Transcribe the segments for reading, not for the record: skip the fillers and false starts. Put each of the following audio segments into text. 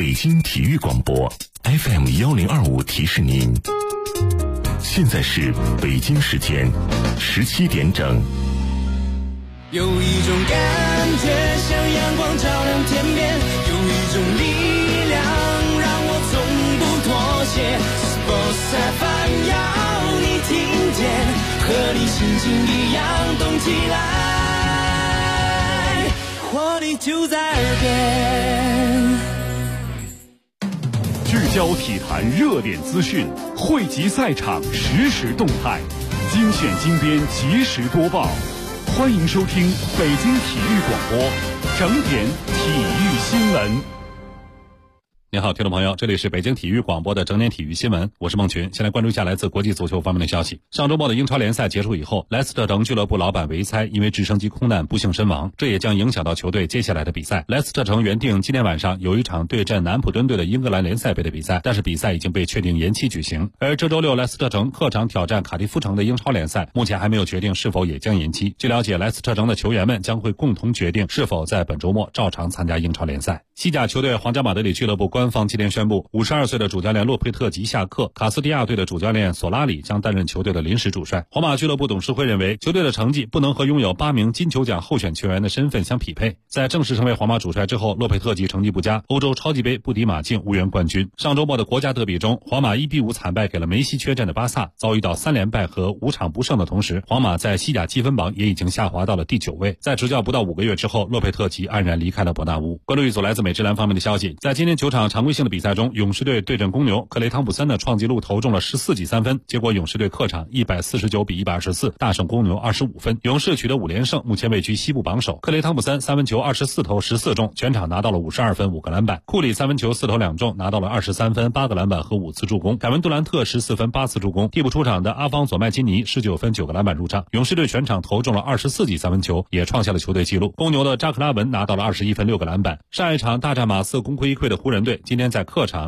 北京体育广播 FM1025提示您，现在是北京时间17点整。 有一种感觉像阳光照亮天边，有一种力量让我从不妥协。Sports FM 要你听见，和你心情一样动起来，活力就在耳边。 聚焦体坛热点资讯，汇集赛场实时动态，精选精编及时播报。欢迎收听北京体育广播整点体育新闻。 您好，听众朋友，这里是北京体育广播的整点体育新闻，我是孟群。先来关注一下来自国际足球方面的消息。上周末的英超联赛结束以后，莱斯特城俱乐部老板维猜因为直升机空难不幸身亡，这也将影响到球队接下来的比赛。莱斯特城原定今天晚上有一场对阵南普敦队的英格兰联赛杯的比赛，但是比赛已经被确定延期举行。而这周六莱斯特城客场挑战卡迪夫城的英超联赛，目前还没有决定是否也将延期。据了解，莱斯特城的球员们将会共同决定是否在本周末照常参加英超联赛。西甲球队皇家马德里俱乐部官方今天宣布，52岁的主教练洛佩特吉下课，卡斯蒂亚队的主教练索拉里将担任球队的临时主帅。皇马俱乐部董事会认为，球队的成绩不能和拥有8名金球奖候选球员的身份相匹配。在正式成为皇马主帅之后，洛佩特吉成绩不佳，欧洲超级杯不敌马竞，无缘冠军。上周末的国家德比中，皇马1-5惨败给了梅西缺阵的巴萨，遭遇到3连败和5场不胜的同时，皇马在西甲积分榜也已经下滑到了第9位。在执教不到5个月之后，洛佩特吉黯然离开了伯纳乌。关注一组来自美职篮方面的消息，在今天9场常规性的比赛中，勇士队对阵公牛，克雷汤普森的创纪录投中了14记3分，结果勇士队客场149-124大胜公牛25分，勇士取得5连胜，目前位居西部榜首。克雷汤普森三分球24投14中，全场拿到了52分5个篮板。库里三分球4投2中，拿到了23分8个篮板和5次助攻。凯文杜兰特14分8次助攻。替补出场的阿方索麦金尼19分9个篮板入账。勇士队全场投中了24记3分球，也创下了球队纪录。公牛的扎克拉文拿到了21分6个篮板。上一场大战马刺功亏一篑的湖人队，今天在客场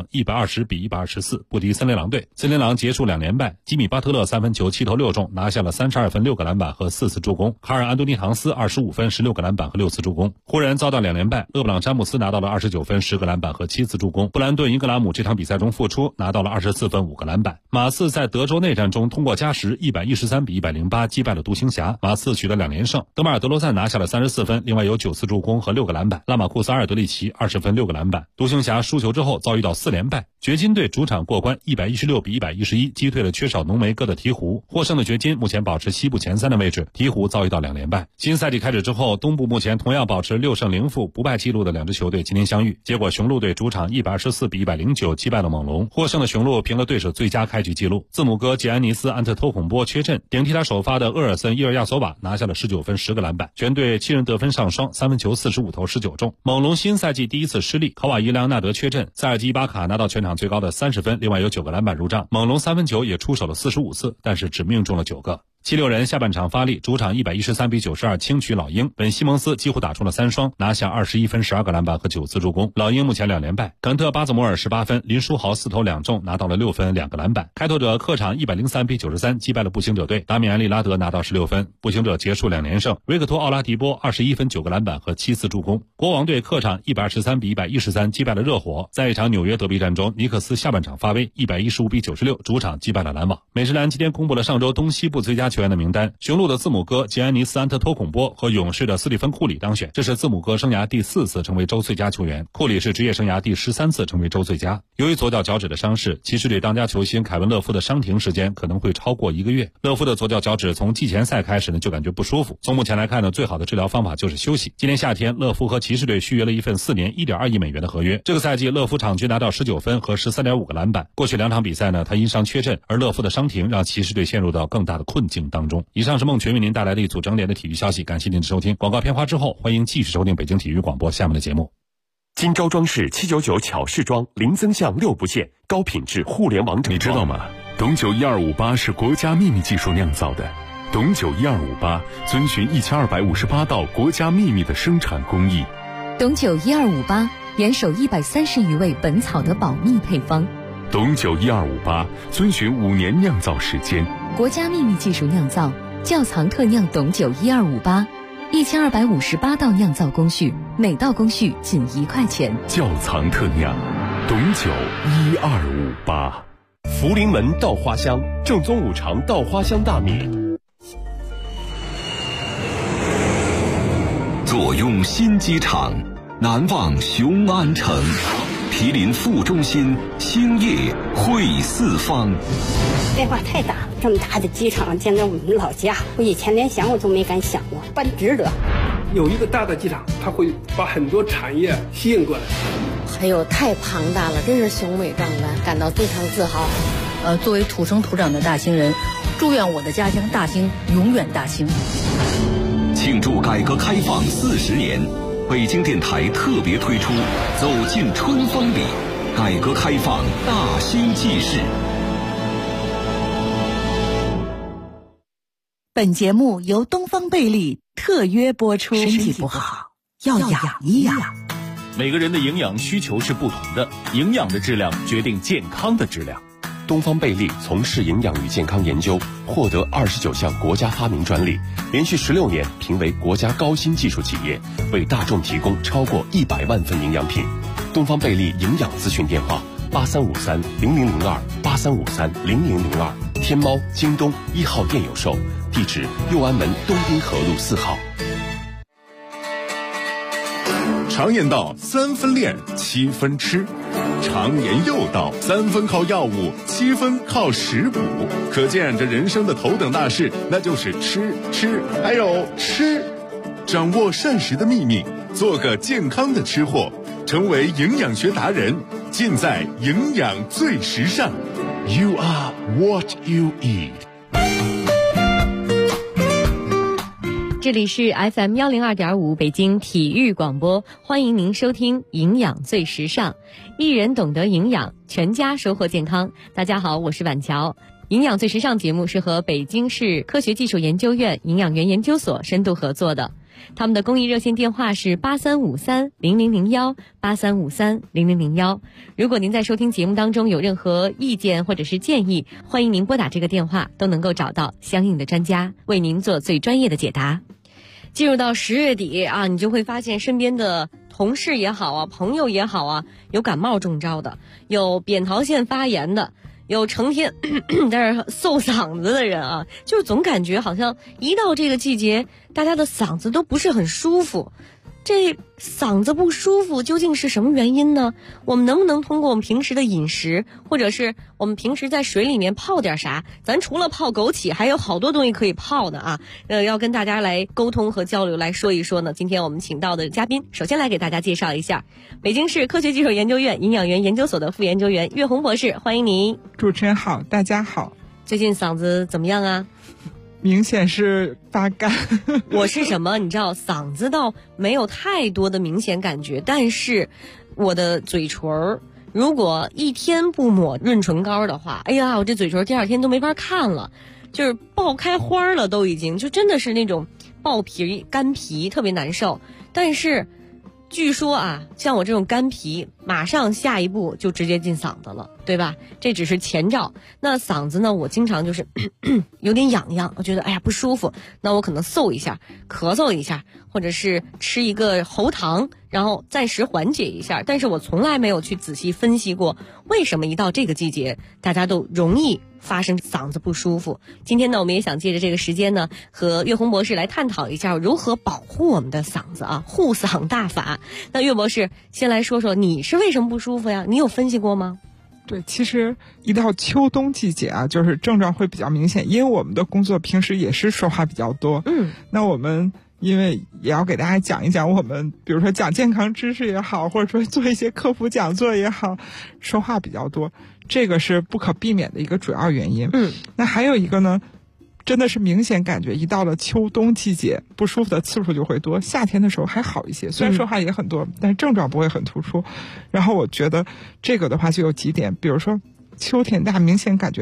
120-124不敌森林狼队。森林狼结束2连败，吉米巴特勒三分球7投6中，拿下了32分6个篮板和4次助攻。卡尔安东尼唐斯25分16个篮板和6次助攻。湖人遭到2连败，勒布朗詹姆斯拿到了29分10个篮板和7次助攻。布兰顿英格拉姆这场比赛中复出，拿到了24分5个篮板。马刺在德州内战中通过加时113-108击败了独行侠，马刺取得2连胜。德马尔德罗赞拿下了34分，另外有9次助攻和6个篮板。拉马库斯阿尔德里奇20分6个篮板。独行侠输球之后遭遇到4连败，掘金队主场过关116-111击退了缺少浓眉哥的鹈鹕，获胜的掘金目前保持西部前3的位置，鹈鹕遭遇到2连败。新赛季开始之后，东部目前同样保持6胜0负不败记录的2支球队今天相遇，结果雄鹿队主场124-109击败了猛龙，获胜的雄鹿评了对手最佳开局记录。字母哥吉安尼斯安特托孔波缺阵，顶替他首发的厄尔森伊尔亚索瓦拿下了19分10个篮板，全队7人得分上双，三分球45投19中。猛龙新赛季第一次失利，考瓦伊莱昂纳德缺阵，塞尔吉伊巴卡拿到全场最高的30分，另外有9个篮板入账。猛龙三分球也出手了45次，但是只命中了9个。76人下半场发力，主场113-92轻取老鹰，本西蒙斯几乎打出了3双，拿下21分12个篮板和9次助攻。老鹰目前2连败。肯特巴泽摩尔18分，林书豪4投2中，拿到了6分2个篮板。开拓者客场103-93击败了步行者队，达米安利拉德拿到16分，步行者结束2连胜。维克托奥拉迪波21分9个篮板和7次助攻。国王队客场123-113击败了热火。在一场纽约德比战中，尼克斯下半场发威，115-96主场击败了篮网。美职篮今天公布了上周东西部最佳球员的名单，雄鹿的字母哥吉安尼斯安特托孔波和勇士的斯蒂芬库里当选，这是字母哥生涯第4次成为周最佳球员，库里是职业生涯第13次成为周最佳。由于左脚脚趾的伤势，骑士队当家球星凯文勒夫的伤停时间可能会超过1个月。勒夫的左脚脚趾从季前赛开始呢就感觉不舒服，从目前来看呢，最好的治疗方法就是休息。今年夏天，勒夫和骑士队续约了一份4年1.2亿美元的合约。这个赛季，勒夫场均拿到19分和13.5个篮板。过去2场比赛呢，他因伤缺阵，而勒夫的伤停让骑士队陷入到更大的困境当中。以上是孟群为您带来的一组整点的体育消息，感谢您的收听。广告片花之后，欢迎继续收听北京体育广播下面的节目。 金招装饰799巧饰装，零增项6不限，高品质互联网整装。 你知道吗？董酒1258是国家秘密技术酿造的。董酒1258遵循1258道国家秘密的生产工艺。 董酒1258严守130余味本草的保密配方。 董酒1258遵循5年酿造时间， 国家秘密技术酿造，窖藏特酿董酒1258，1258道酿造工序，每道工序仅1块钱。 窖藏特酿。 董九1258。福临门稻花香，正宗五常稻花香大米。 坐拥新机场，难忘雄安城。毗邻副中心，兴业汇四方。 变化太大了，这么大的机场建在我们老家，我以前连想我都没敢想过，办值得。 有一个大的机场，它会把很多产业吸引过来。 还有太庞大了，真是雄伟壮观，感到非常自豪。 作为土生土长的大兴人，祝愿我的家乡大兴永远大兴。 庆祝改革开放40年，北京电台特别推出《走进春风里》，改革开放大兴纪事。 本节目由东方贝利特约播出。身体不好要养一养。 每个人的营养需求是不同的，营养的质量决定健康的质量。 东方贝利从事营养与健康研究，获得29项国家发明专利，连续16年评为国家高新技术企业，为大众提供超过100万份营养品。东方贝利营养咨询电话83530002，83530002，天猫、京东1号店有售，地址右安门东滨河路4号。 常言道3分练7分吃，常言又道3分靠药物7分靠食补，可见这人生的头等大事那就是吃还有吃。掌握膳食的秘密，做个健康的吃货，成为营养学达人，尽在营养最时尚。 You are what you eat。 这里是 FM 102.5北京体育广播，欢迎您收听营养最时尚，一人懂得营养，全家收获健康。大家好，我是婉乔。营养最时尚节目是和北京市科学技术研究院营养园研究所深度合作的，他们的公益热线电话是83530001 83530001。如果您在收听节目当中有任何意见或者是建议，欢迎您拨打这个电话，都能够找到相应的专家为您做最专业的解答。进入到10月底啊，你就会发现身边的同事也好啊，朋友也好啊，有感冒中招的，有扁桃腺发炎的，有成天在这嗽嗓子的人啊，就总感觉好像一到这个季节，大家的嗓子都不是很舒服。这嗓子不舒服究竟是什么原因呢？我们能不能通过我们平时的饮食，或者是我们平时在水里面泡点啥？咱除了泡枸杞，还有好多东西可以泡的啊！要跟大家来沟通和交流，来说一说呢。今天我们请到的嘉宾，首先来给大家介绍一下北京市科学技术研究院营养园研究所的副研究员岳红博士，欢迎您。 主持人好，大家好。 最近嗓子怎么样啊？ 明显是发干。 我是什么你知道，嗓子倒没有太多的明显感觉，但是我的嘴唇如果一天不抹润唇膏的话，哎呀，我这嘴唇第二天都没法看了，就是爆开花了，都已经就真的是那种爆皮干皮，特别难受。但是据说啊，像我这种干皮，马上下一步就直接进嗓子了，对吧？这只是前兆。那嗓子呢，我经常就是有点痒痒，我觉得哎呀不舒服，那我可能嗽一下，咳嗽一下，或者是吃一个喉糖，然后暂时缓解一下。但是我从来没有去仔细分析过，为什么一到这个季节，大家都容易发生嗓子不舒服。今天呢，我们也想借着这个时间呢，和岳红博士来探讨一下如何保护我们的嗓子啊，护嗓大法。那岳博士先来说说，你是为什么不舒服呀？你有分析过吗？ 对，其实一到秋冬季节啊，就是症状会比较明显，因为我们的工作平时也是说话比较多。那我们因为也要给大家讲一讲我们比如说讲健康知识也好，或者说做一些科普讲座也好，说话比较多，这个是不可避免的一个主要原因。那还有一个呢，真的是明显感觉一到了秋冬季节，不舒服的次数就会多。夏天的时候还好一些，虽然说话也很多，但是症状不会很突出。然后我觉得这个的话就有几点，比如说秋天大家明显感觉到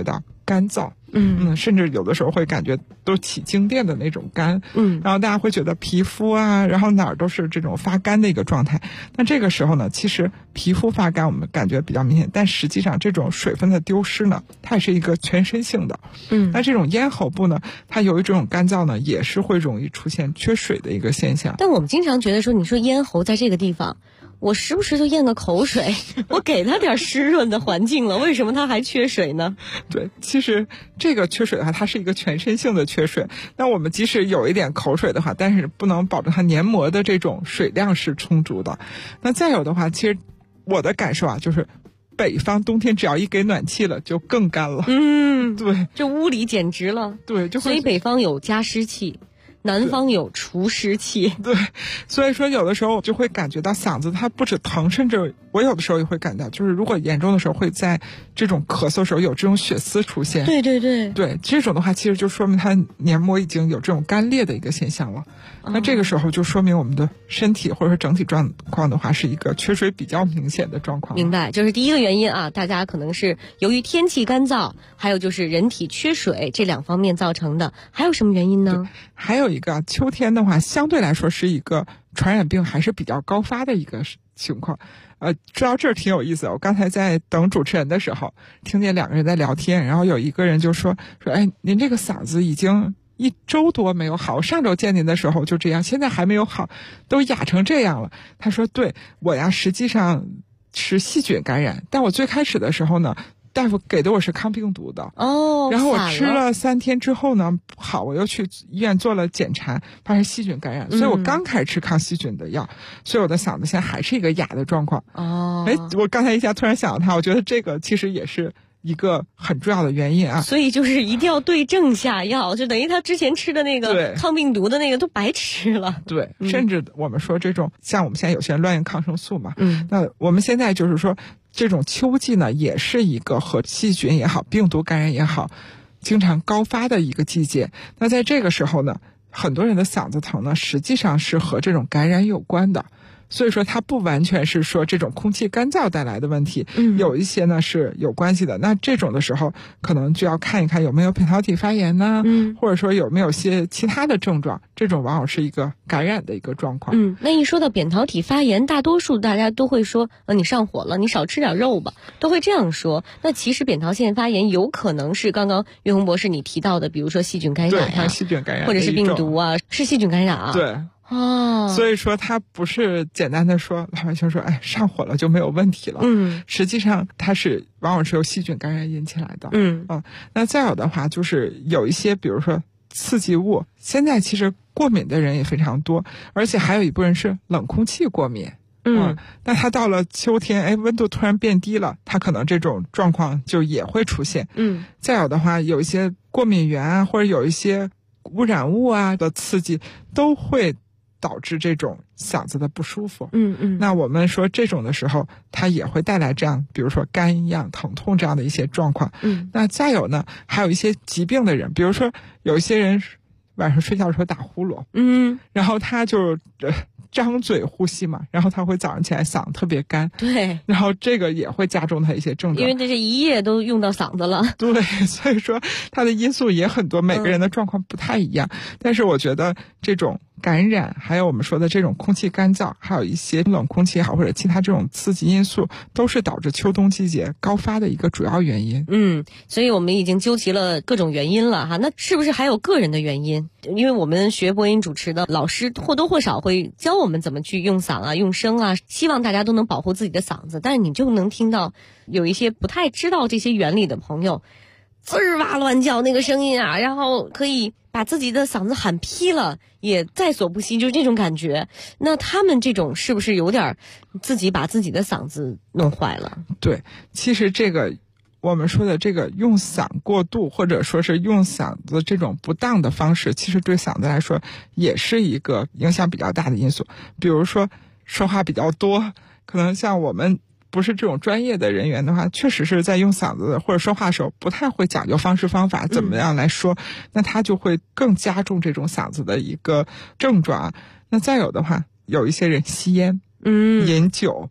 干燥，甚至有的时候会感觉都起静电的那种干，然后大家会觉得皮肤啊，然后哪儿都是这种发干的一个状态。那这个时候呢，其实皮肤发干我们感觉比较明显，但实际上这种水分的丢失呢，它也是一个全身性的。那这种咽喉部呢，它由于这种干燥呢，也是会容易出现缺水的一个现象。 但我们经常觉得说，你说咽喉在这个地方，我时不时就咽个口水，我给它点湿润的环境了，为什么它还缺水呢？ 对，其实这个缺水的话，它是一个全身性的缺水。那我们即使有一点口水的话，但是不能保证它黏膜的这种水量是充足的。那再有的话，其实我的感受啊，就是北方冬天只要一给暖气了，就更干了。对， 这屋里简直了。 对， 所以北方有加湿器，南方有除湿器。 对，所以说有的时候就会感觉到嗓子它不止疼，甚至我有的时候也会感到，就是如果严重的时候会在这种咳嗽的时候有这种血丝出现。 对对对对，这种的话其实就说明它黏膜已经有这种干裂的一个现象了。那这个时候就说明我们的身体或者说整体状况的话是一个缺水比较明显的状况。 明白，就是第一个原因啊，大家可能是由于天气干燥，还有就是人体缺水这两方面造成的。还有什么原因呢？ 还有一个，秋天的话相对来说是一个传染病还是比较高发的一个情况。说到这儿挺有意思的，我刚才在等主持人的时候听见两个人在聊天，然后有一个人就说哎，您这个嗓子已经1周多没有好，上周见您的时候就这样，现在还没有好，都哑成这样了。他说对，我呀实际上是细菌感染，但我最开始的时候呢，大夫给的我是抗病毒的然后我吃了3天之后呢好，我又去医院做了检查，发现细菌感染，所以我刚开始吃抗细菌的药，所以我的嗓子现在还是一个哑的状况。我刚才一下突然想到它，我觉得这个其实也是一个很重要的原因啊。 所以就是一定要对症下药，就等于他之前吃的那个抗病毒的那个都白吃了。 对，甚至我们说这种像我们现在有些人乱用抗生素嘛，那我们现在就是说这种秋季呢，也是一个和细菌也好，病毒感染也好，经常高发的一个季节。那在这个时候呢，很多人的嗓子疼呢，实际上是和这种感染有关的。所以说它不完全是说这种空气干燥带来的问题，有一些呢是有关系的。那这种的时候可能就要看一看有没有扁桃体发炎呢，或者说有没有些其他的症状，这种往往是一个感染的一个状况。 那一说到扁桃体发炎，大多数大家都会说你上火了，你少吃点肉吧，都会这样说。那其实扁桃腺发炎有可能是刚刚岳红博士你提到的，比如说细菌感染对，细菌感染或者是病毒啊，是细菌感染啊。 对所以说它不是简单的说老百姓说哎上火了就没有问题了，实际上它是往往是由细菌感染引起来的。那再有的话就是有一些比如说刺激物，现在其实过敏的人也非常多，而且还有一部分人是冷空气过敏。那它到了秋天温度突然变低了，它可能这种状况就也会出现。再有的话有一些过敏源啊，或者有一些污染物啊的刺激，都会导致这种嗓子的不舒服。那我们说这种的时候它也会带来这样比如说干痒疼痛这样的一些状况。那再有呢还有一些疾病的人，比如说有一些人晚上睡觉的时候打呼噜，然后他就张嘴呼吸嘛，然后他会早上起来嗓子特别干， 对， 然后这个也会加重他一些症状， 因为这一夜都用到嗓子了。 对，所以说他的因素也很多，每个人的状况不太一样。但是我觉得这种感染，还有我们说的这种空气干燥，还有一些冷空气也好，或者其他这种刺激因素，都是导致秋冬季节高发的一个主要原因。 所以我们已经究其了各种原因了哈。那是不是还有个人的原因？因为我们学播音主持的老师或多或少会教我们怎么去用嗓啊、用声啊，希望大家都能保护自己的嗓子。但是你就能听到有一些不太知道这些原理的朋友，滋儿哇乱叫那个声音啊，然后可以把自己的嗓子喊劈了，也在所不惜，就是这种感觉。那他们这种是不是有点自己把自己的嗓子弄坏了？ 对，其实这个我们说的这个用嗓过度，或者说是用嗓子这种不当的方式，其实对嗓子来说也是一个影响比较大的因素。比如说说话比较多，可能像我们不是这种专业的人员的话，确实是在用嗓子或者说话的时候不太会讲究方式方法怎么样来说，那他就会更加重这种嗓子的一个症状。那再有的话，有一些人吸烟、饮酒，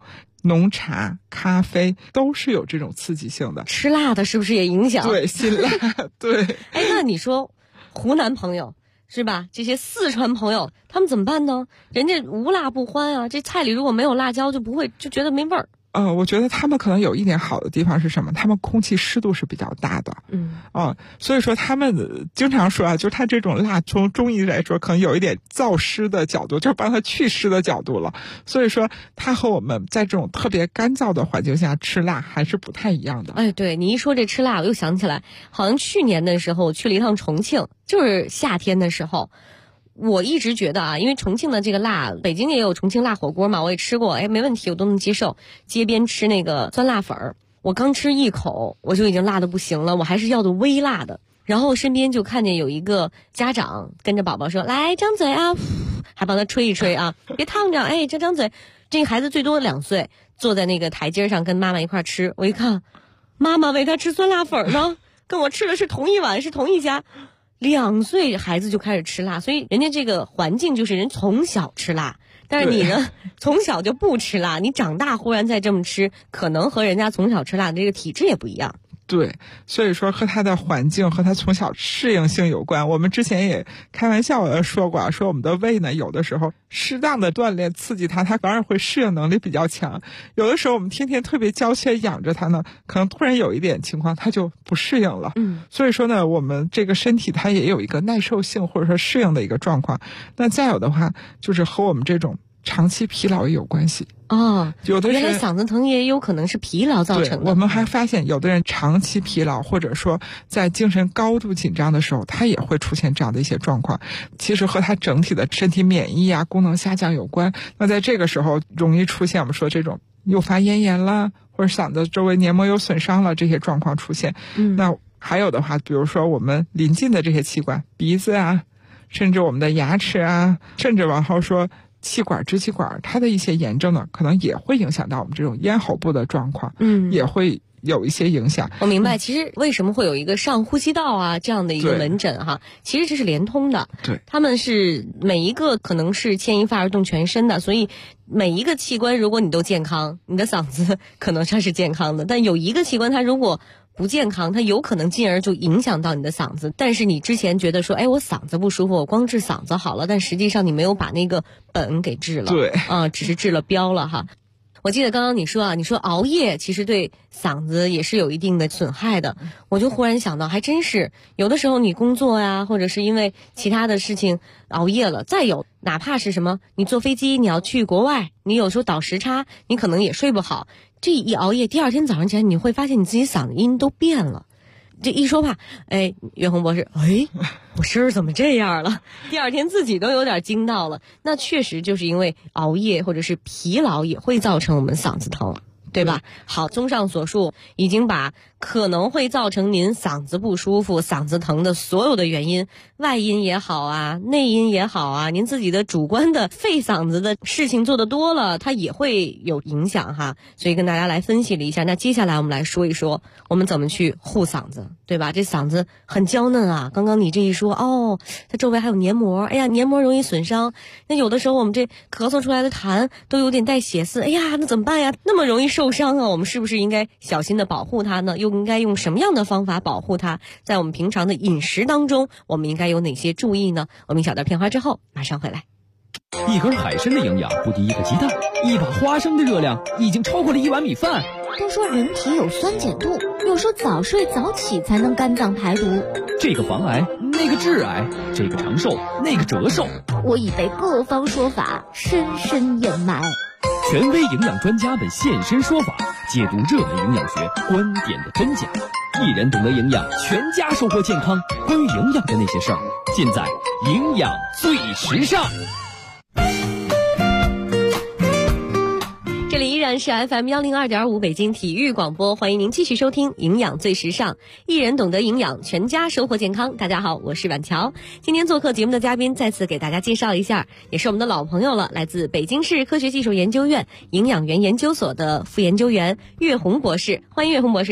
浓茶、咖啡都是有这种刺激性的。 吃辣的是不是也影响？ 对，辛辣。对。 哎，那你说湖南朋友是吧？这些四川朋友他们怎么办呢？人家无辣不欢啊，这菜里如果没有辣椒就觉得没味儿。 我觉得他们可能有一点好的地方是什么？他们空气湿度是比较大的。所以说他们经常说啊，就是他这种辣从中医来说，可能有一点燥湿的角度，就是帮他祛湿的角度了。所以说他和我们在这种特别干燥的环境下吃辣还是不太一样的。 哎，对，你一说这吃辣，我又想起来，好像去年的时候我去了一趟重庆，就是夏天的时候。我一直觉得啊，因为重庆的这个辣，北京也有重庆辣火锅嘛，我也吃过，哎，没问题，我都能接受。街边吃那个酸辣粉儿，我刚吃一口，我就已经辣得不行了，我还是要的微辣的。然后身边就看见有一个家长跟着宝宝说：“来，张嘴啊！”还帮他吹一吹啊，别烫着，哎，张嘴。这个孩子最多2岁，坐在那个台阶上跟妈妈一块吃。我一看，妈妈喂他吃酸辣粉呢，跟我吃的是同一碗，是同一家。2岁孩子就开始吃辣，所以人家这个环境就是人从小吃辣，但是你呢从小就不吃辣，你长大忽然再这么吃，可能和人家从小吃辣的这个体质也不一样。 对，所以说和他的环境和他从小适应性有关。我们之前也开玩笑说过，说我们的胃呢，有的时候适当的锻炼刺激它反而会适应能力比较强。有的时候我们天天特别娇怯养着它呢，可能突然有一点情况它就不适应了。所以说呢，我们这个身体它也有一个耐受性或者说适应的一个状况。那再有的话，就是和我们这种长期疲劳也有关系。有的人原来嗓子疼也有可能是疲劳造成的。 我们还发现有的人长期疲劳，或者说在精神高度紧张的时候，他也会出现这样的一些状况。其实和他整体的身体免疫功能下降有关。那在这个时候容易出现我们说这种诱发咽炎啦，或者嗓子周围黏膜有损伤了，这些状况出现。那还有的话，比如说我们临近的这些器官，鼻子甚至我们的牙齿甚至往后说气管、支气管，它的一些炎症呢，可能也会影响到我们这种咽喉部的状况，也会有一些影响。 我明白，其实为什么会有一个上呼吸道这样的一个门诊其实这是连通的。 对， 他们是每一个可能是牵一发而动全身的，所以每一个器官如果你都健康，你的嗓子可能它是健康的，但有一个器官它如果不健康，它有可能进而就影响到你的嗓子。但是你之前觉得说，哎，我嗓子不舒服，我光治嗓子好了，但实际上你没有把那个本给治了。 对， 只是治了标了我记得刚刚你说你说熬夜其实对嗓子也是有一定的损害的。我就忽然想到，还真是有的时候你工作或者是因为其他的事情熬夜了，再有哪怕是什么，你坐飞机你要去国外，你有时候倒时差，你可能也睡不好。这一熬夜，第二天早上起来你会发现你自己嗓音都变了。这一说话，岳红博士，我声儿怎么这样了？第二天自己都有点惊到了。那确实就是因为熬夜或者是疲劳也会造成我们嗓子疼，对吧？好，综上所述，已经把可能会造成您嗓子不舒服、嗓子疼的所有的原因，外因也好内因也好您自己的主观的肺嗓子的事情做得多了，它也会有影响所以跟大家来分析了一下。那接下来我们来说一说我们怎么去护嗓子，对吧？这嗓子很娇嫩刚刚你这一说，它周围还有黏膜，哎呀，黏膜容易损伤。那有的时候我们这咳嗽出来的痰都有点带血丝，哎呀，那怎么办呀？那么容易受伤我们是不是应该小心的保护它呢？又应该用什么样的方法保护它？在我们平常的饮食当中，我们应该有哪些注意呢？我们一小段片花之后马上回来。 一根海参的营养不敌一个鸡蛋，一把花生的热量已经超过了1碗米饭。 都说人体有酸碱度，有说早睡早起才能肝脏排毒。 这个防癌，那个致癌，这个长寿，那个折寿。 我已被各方说法深深掩埋。 权威营养专家们现身说法，解读热门营养学观点的真假。一人懂得营养，全家收获健康。关于营养的那些事儿，尽在营养最时尚。 这里依然是 FM 102.5北京体育广播，欢迎您继续收听营养最时尚，一人懂得营养，全家收获健康。大家好，我是婉乔。今天做客节目的嘉宾再次给大家介绍一下，也是我们的老朋友了，来自北京市科学技术研究院营养园研究所的副研究员岳红博士。欢迎岳红博士。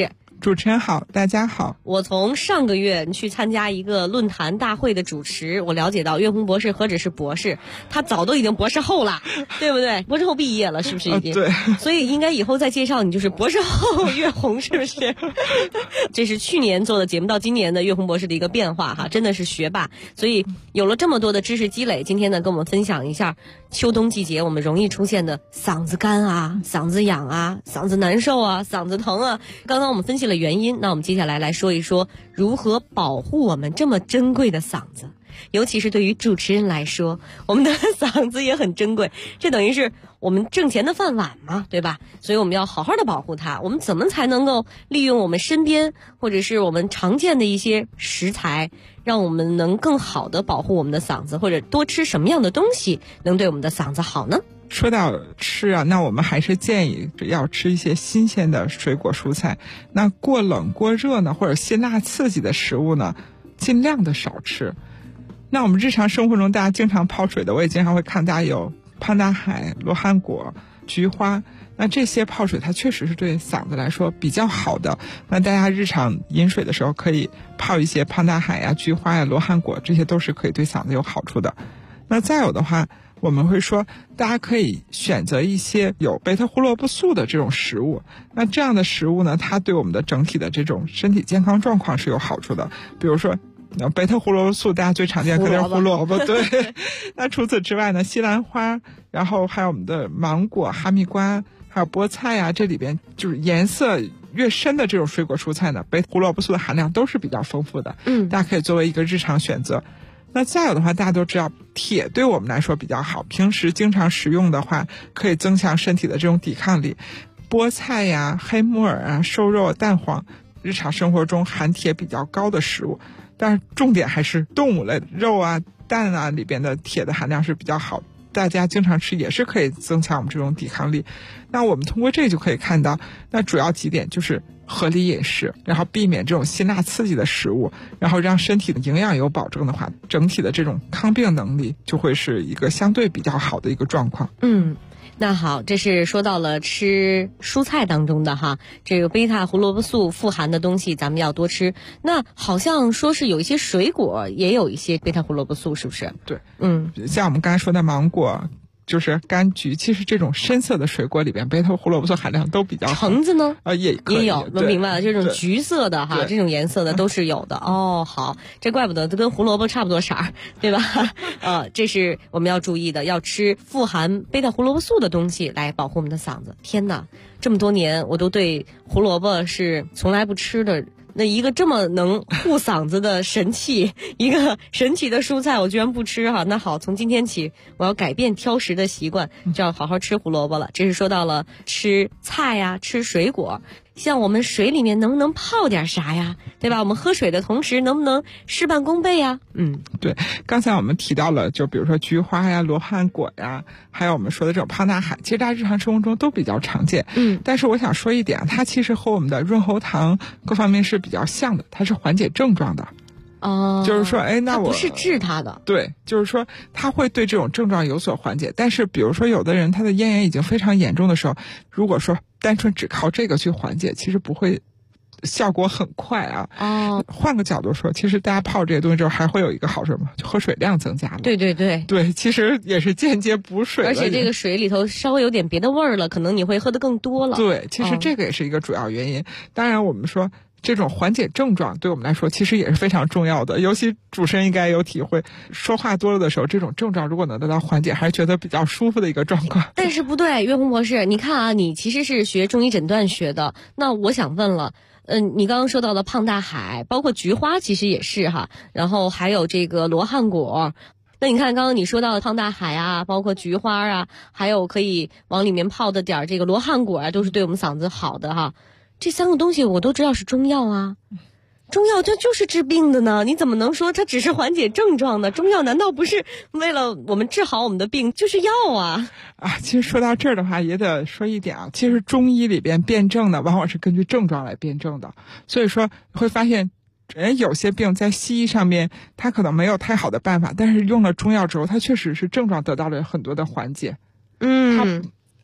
主持人好，大家好。 我从上个月去参加一个论坛大会的主持，我了解到岳红博士何止是博士，他早都已经博士后了，对不对？博士后毕业了，是不是已经？ 对。 所以应该以后再介绍你就是博士后岳红，是不是？这是去年做的节目到今年的岳红博士的一个变化哈，真的是学霸。所以有了这么多的知识积累，今天呢跟我们分享一下秋冬季节我们容易出现的嗓子干啊、嗓子痒啊、嗓子难受啊、嗓子疼啊。刚刚我们分析了原因，那我们接下来说一说如何保护我们这么珍贵的嗓子。尤其是对于主持人来说，我们的嗓子也很珍贵，这等于是我们挣钱的饭碗嘛，对吧？所以我们要好好的保护它。我们怎么才能够利用我们身边或者是我们常见的一些食材，让我们能更好的保护我们的嗓子，或者多吃什么样的东西能对我们的嗓子好呢？ 说到吃啊，那我们还是建议要吃一些新鲜的水果蔬菜。那过冷过热呢，或者辛辣刺激的食物呢，尽量的少吃。那我们日常生活中大家经常泡水的，我也经常会看大家有胖大海、罗汉果、菊花，那这些泡水它确实是对嗓子来说比较好的。那大家日常饮水的时候可以泡一些胖大海呀、菊花呀、罗汉果，这些都是可以对嗓子有好处的。那再有的话，我们会说大家可以选择一些有贝塔胡萝卜素的这种食物。那这样的食物呢，它对我们的整体的这种身体健康状况是有好处的。比如说贝塔胡萝卜素大家最常见肯定是胡萝卜，对。那除此之外呢，西兰花，然后还有我们的芒果、哈密瓜，还有菠菜呀，这里边就是颜色越深的这种水果蔬菜呢，贝塔胡萝卜素的含量都是比较丰富的。大家可以作为一个日常选择。那再有的话，大家都知道铁对我们来说比较好，平时经常食用的话可以增强身体的这种抵抗力。菠菜呀、黑木耳啊、瘦肉、蛋黄，日常生活中含铁比较高的食物。但是重点还是动物类肉啊、蛋啊里边的铁的含量是比较好，大家经常吃也是可以增强我们这种抵抗力。那我们通过这就可以看到，那主要几点就是合理饮食，然后避免这种辛辣刺激的食物，然后让身体的营养有保证的话，整体的这种抗病能力就会是一个相对比较好的一个状况。 那好，这是说到了吃蔬菜当中的哈，这个贝塔胡萝卜素富含的东西咱们要多吃。那好像说是有一些水果也有一些贝塔胡萝卜素，是不是？ 对，像我们刚才说的芒果，就是柑橘，其实这种深色的水果里边贝塔胡萝卜素含量都比较好。 橙子呢？ 也有，我明白了，这种橘色的哈，这种颜色的都是有的。好，这怪不得跟胡萝卜差不多色儿，对吧？这是我们要注意的，要吃富含贝塔胡萝卜素的东西来保护我们的嗓子。天哪，这么多年我都对胡萝卜是从来不吃的。那一个这么能护嗓子的神器，一个神奇的蔬菜，我居然不吃哈。那好，从今天起我要改变挑食的习惯，就要好好吃胡萝卜了。这是说到了吃菜呀、吃水果。像我们水里面能不能泡点啥呀，对吧？我们喝水的同时能不能事半功倍呀？ 对，刚才我们提到了，就比如说菊花呀、罗汉果呀，还有我们说的这种胖大海，其实大家日常生活中都比较常见。但是我想说一点，它其实和我们的润喉糖各方面是比较像的，它是缓解症状的。就是说，那我它不是治它的。 对，就是说它会对这种症状有所缓解。但是比如说有的人他的咽炎已经非常严重的时候，如果说单纯只靠这个去缓解，其实不会效果很快啊。换个角度说，其实大家泡这些东西之后还会有一个好处嘛，就喝水量增加了。对，其实也是间接补水了。 而且这个水里头稍微有点别的味儿了，可能你会喝得更多了。 对，其实这个也是一个主要原因。当然我们说这种缓解症状对我们来说其实也是非常重要的，尤其主持人应该有体会，说话多了的时候，这种症状如果能得到缓解，还是觉得比较舒服的一个状况。 但是不对，岳红博士，你看啊，你其实是学中医诊断学的，那我想问了，你刚刚说到的胖大海，包括菊花其实也是哈，然后还有这个罗汉果。那你看刚刚你说到的胖大海啊，包括菊花啊，还有可以往里面泡的点这个罗汉果啊，都是对我们嗓子好的哈。这三个东西我都知道是中药啊，中药这就是治病的呢，你怎么能说它只是缓解症状呢？中药难道不是为了我们治好我们的病，就是药啊？ 其实说到这儿的话，也得说一点啊，其实中医里边辩证的往往是根据症状来辩证的，所以说会发现有些病在西医上面它可能没有太好的办法，但是用了中药之后，它确实是症状得到了很多的缓解。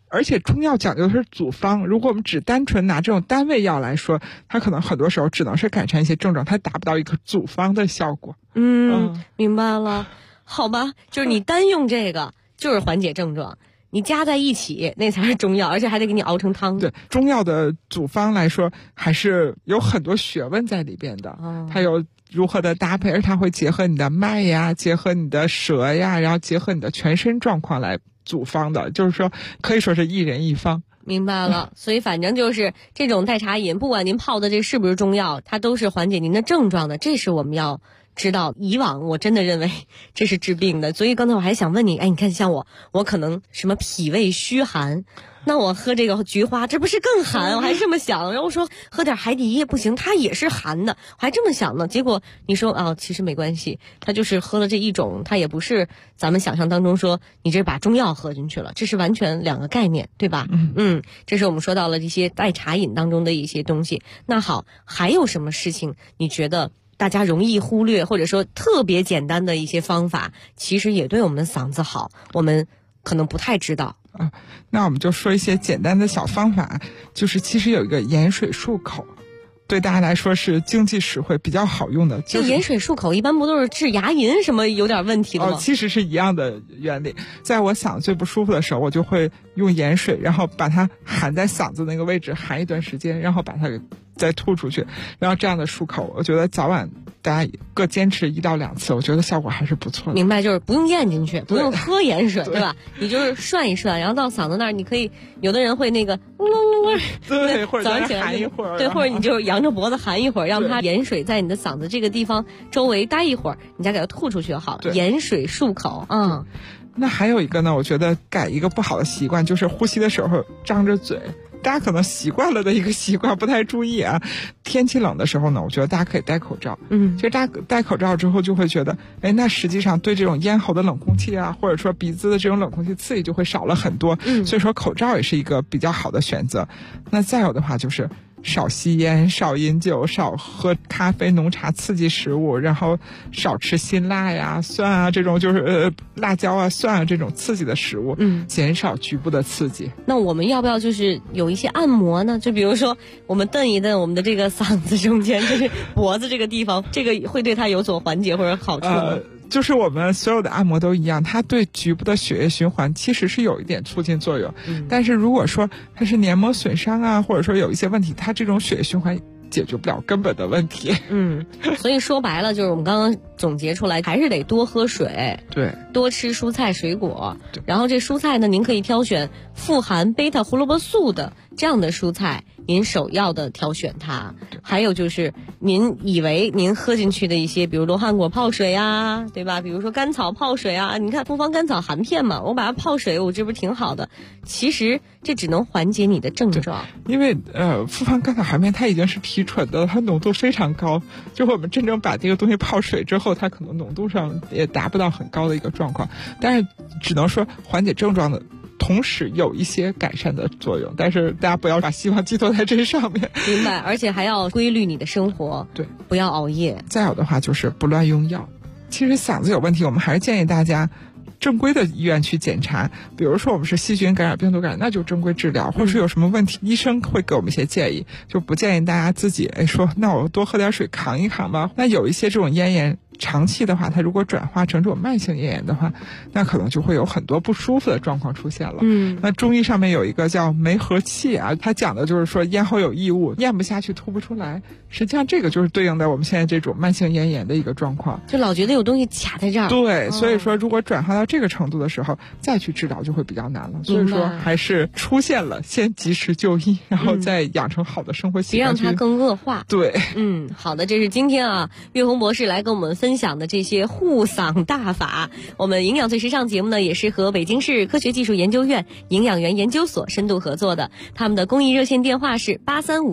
而且中药讲究的是组方，如果我们只单纯拿这种单味药来说，它可能很多时候只能是改善一些症状，它达不到一个组方的效果。 明白了。好吧，就是你单用这个就是缓解症状，你加在一起那才是中药，而且还得给你熬成汤。 对，中药的组方来说还是有很多学问在里边的，它有如何的搭配，而它会结合你的脉呀，结合你的舌呀，然后结合你的全身状况来组方的，就是说可以说是一人一方。 明白了，所以反正就是这种代茶饮，不管您泡的这是不是中药，它都是缓解您的症状的，这是我们要知道。以往我真的认为这是治病的，所以刚才我还想问你，你看像我可能什么脾胃虚寒，那我喝这个菊花，这不是更寒？我还这么想，然后我说喝点海底椰不行，它也是寒的，我还这么想呢。结果你说其实没关系，它就是喝了这一种，它也不是咱们想象当中说你这把中药喝进去了，这是完全两个概念，对吧？这是我们说到了这些代茶饮当中的一些东西。那好，还有什么事情你觉得大家容易忽略，或者说特别简单的一些方法，其实也对我们的嗓子好，我们可能不太知道？ 那我们就说一些简单的小方法，就是其实有一个盐水漱口，对大家来说是经济实惠比较好用的。 这盐水漱口一般不都是治牙龈什么有点问题的吗？ 其实是一样的原理。在我嗓子最不舒服的时候，我就会用盐水，然后把它含在嗓子那个位置含一段时间，然后把它给再吐出去，然后这样的漱口，我觉得早晚大家各坚持1到2次，我觉得效果还是不错的。 明白，就是不用咽进去，不用喝盐水，对吧？你就是涮一涮，然后到嗓子那儿，你可以有的人会那个对，或者早上起来含一会儿， 对，或者你就扬着脖子含一会儿，让它盐水在你的嗓子这个地方周围待一会儿，你再给它吐出去就好了。盐水漱口， 那还有一个呢，我觉得改一个不好的习惯，就是呼吸的时候张着嘴。大家可能习惯了的一个习惯，不太注意啊。天气冷的时候呢，我觉得大家可以戴口罩。其实大家戴口罩之后就会觉得，那实际上对这种咽喉的冷空气啊，或者说鼻子的这种冷空气刺激就会少了很多。所以说口罩也是一个比较好的选择。那再有的话就是少吸烟，少饮酒，少喝咖啡、浓茶刺激食物，然后少吃辛辣呀、蒜啊这种就是辣椒啊、蒜啊这种刺激的食物，减少局部的刺激。 那我们要不要就是有一些按摩呢？就比如说我们蹬一蹬我们的这个嗓子中间，就是脖子这个地方，这个会对它有所缓解或者好处吗？ 就是我们所有的按摩都一样，它对局部的血液循环其实是有一点促进作用。但是如果说它是黏膜损伤啊，或者说有一些问题，它这种血液循环解决不了根本的问题。 所以说白了就是我们刚刚总结出来，还是得多喝水， 对， 多吃蔬菜水果。然后这蔬菜呢，您可以挑选富含贝塔胡萝卜素的这样的蔬菜，您首要的挑选它。还有就是您以为您喝进去的一些，比如罗汉果泡水啊，对吧？比如说甘草泡水啊，你看复方甘草含片嘛，我把它泡水，我这不是挺好的？其实这只能缓解你的症状， 因为复方甘草含片它已经是提纯的，它浓度非常高，就我们真正把这个东西泡水之后，它可能浓度上也达不到很高的一个状况，但是只能说缓解症状的同时有一些改善的作用，但是大家不要把希望寄托在这上面。 明白，而且还要规律你的生活， 对， 不要熬夜。 再有的话就是不乱用药。其实嗓子有问题，我们还是建议大家正规的医院去检查，比如说我们是细菌感染、病毒感染，那就正规治疗，或者是有什么问题，医生会给我们一些建议，就不建议大家自己说那我多喝点水扛一扛吧。那有一些这种咽炎长期的话，它如果转化成这种慢性咽炎的话，那可能就会有很多不舒服的状况出现了。那中医上面有一个叫梅核气啊，它讲的就是说咽喉有异物，咽不下去，吐不出来。实际上这个就是对应的我们现在这种慢性咽炎的一个状况， 就老觉得有东西卡在这儿。 对，所以说如果转化到这个程度的时候，再去治疗就会比较难了。所以说还是出现了先及时就医，然后再养成好的生活习惯， 别让它更恶化。 对， 好的，这是今天岳红博士来跟我们分享的这些护嗓大法。我们营养最时尚节目呢，也是和北京市科学技术研究院营养员研究所深度合作的，他们的公益热线电话是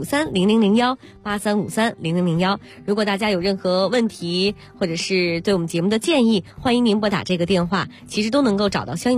83530001，83530001。如果大家有任何问题或者是对我们节目的建议，欢迎您拨打这个电话，其实都能够找到相应